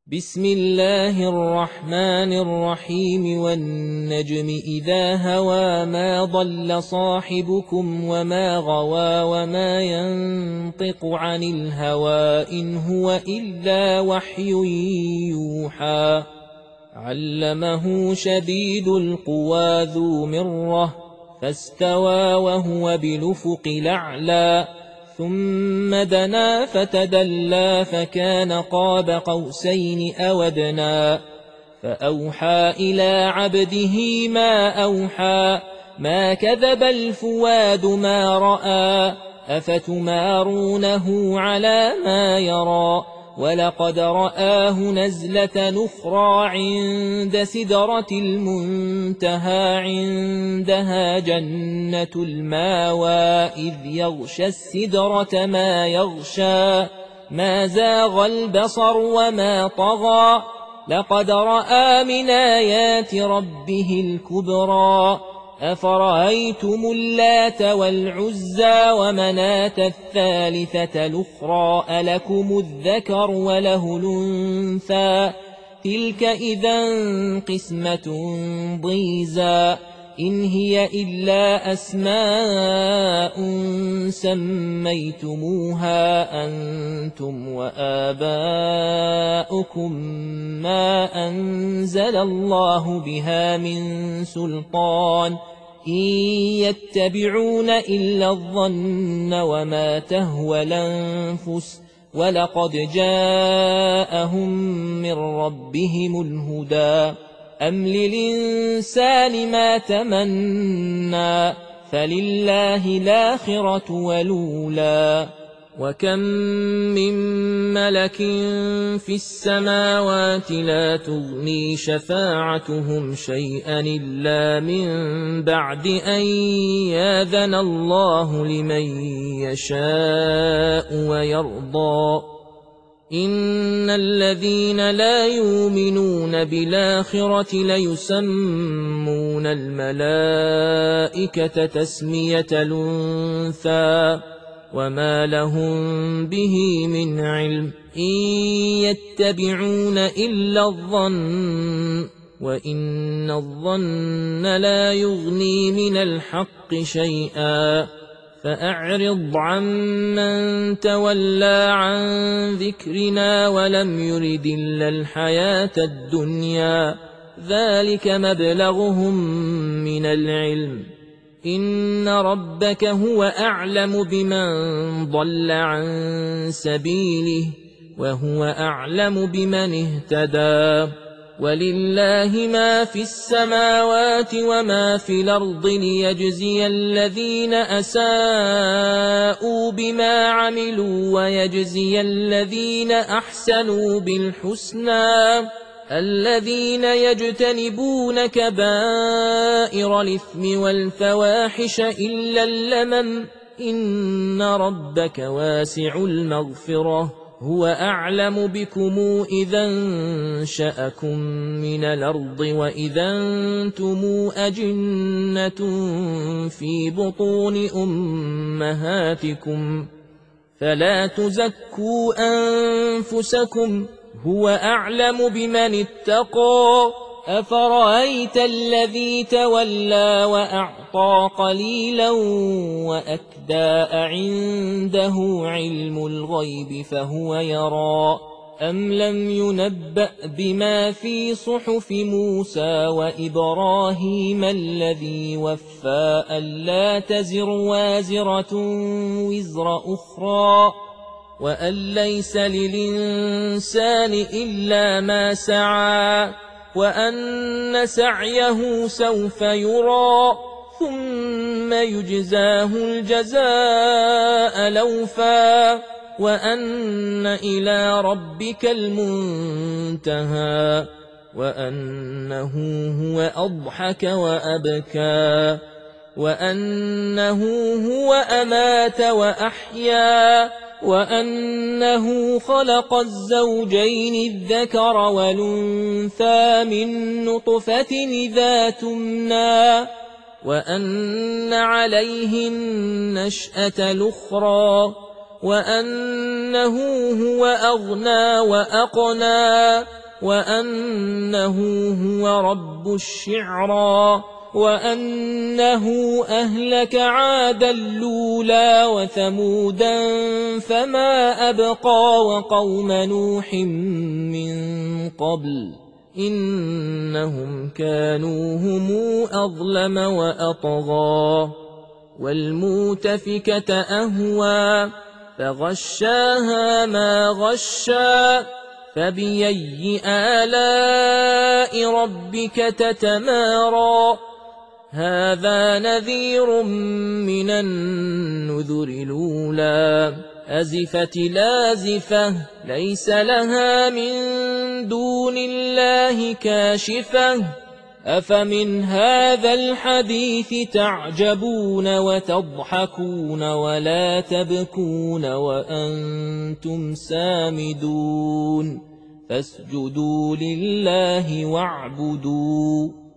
بسم الله الرحمن الرحيم والنجم إذا هوى ما ضل صاحبكم وما غوى وما ينطق عن الهوى إن هو إلا وحي يوحى علمه شديد القوى ذو مرة فاستوى وهو بالأفق الأعلى ثم دنا فتدلى فكان قاب قوسين أو أدنى فأوحى إلى عبده ما أوحى ما كذب الفؤاد ما رأى أفتمارونه على ما يرى ولقد رآه نزلة أخرى عند سدرة المنتهى عندها جنة الماوى إذ يغشى السدرة ما يغشى ما زاغ البصر وما طغى لقد رأى من آيات ربه الكبرى أفرأيتم اللات والعزى ومناة الثالثة الأخرى ألكم الذكر وله الأنثى تلك إذا قسمة ضيزى إن هي إلا أسماء سميتموها أنتم وآباؤكم ما أنزل الله بها من سلطان إن يتبعون إلا الظن وما تهوى الأنفس ولقد جاءهم من ربهم الهدى أم للإنسان ما تمنى فلله الآخرة والأولى وكم من ملك في السماوات لا تغني شفاعتهم شيئا إلا من بعد أن يأذن الله لمن يشاء ويرضى إن الذين لا يؤمنون بالآخرة ليسمون الملائكة تسمية الأنثى وما لهم به من علم إن يتبعون إلا الظن وإن الظن لا يغني من الحق شيئا فأعرض عمن تولى عن ذكرنا ولم يرد إلا الحياة الدنيا ذلك مبلغهم من العلم إن ربك هو أعلم بمن ضل عن سبيله وهو أعلم بمن اهتدى ولله ما في السماوات وما في الأرض ليجزي الذين أساءوا بما عملوا ويجزي الذين أحسنوا بالحسنى الذين يجتنبون كبائر الإثم والفواحش إلا اللمم إن ربك واسع المغفرة هو أعلم بكم إذا انشأكم من الأرض وإذا أنتم أجنة في بطون أمهاتكم فلا تزكوا أنفسكم هو أعلم بمن اتقى أفرأيت الذي تولى وأعطى قليلا وأكدى أعنده علم الغيب فهو يرى أم لم ينبأ بما في صحف موسى وإبراهيم الذي وفى ألا تزر وازرة وزر أخرى وأن ليس للإنسان إلا ما سعى وأن سعيه سوف يرى ثم يجزاه الجزاء الأوفى وأن إلى ربك المنتهى وأنه هو أضحك وأبكى وأنه هو أمات وأحيا وأنه خلق الزوجين الذكر والأنثى من نطفة إذا تمنى وأن عليه النشأة الأخرى وأنه هو أغنى وأقنى وأنه هو رب الشعرى وأنه أهلك عادا الأولى وثمودا فما أبقى وقوم نوح من قبل إنهم كانوا هم أظلم وأطغى والمؤتفكة أهوى فغشاها ما غشى فبأي آلاء ربك تتمارى هذا نذير من النذر الأولى أزفت لازفة ليس لها من دون الله كاشفة أفمن هذا الحديث تعجبون وتضحكون ولا تبكون وأنتم سامدون فاسجدوا لله واعبدوا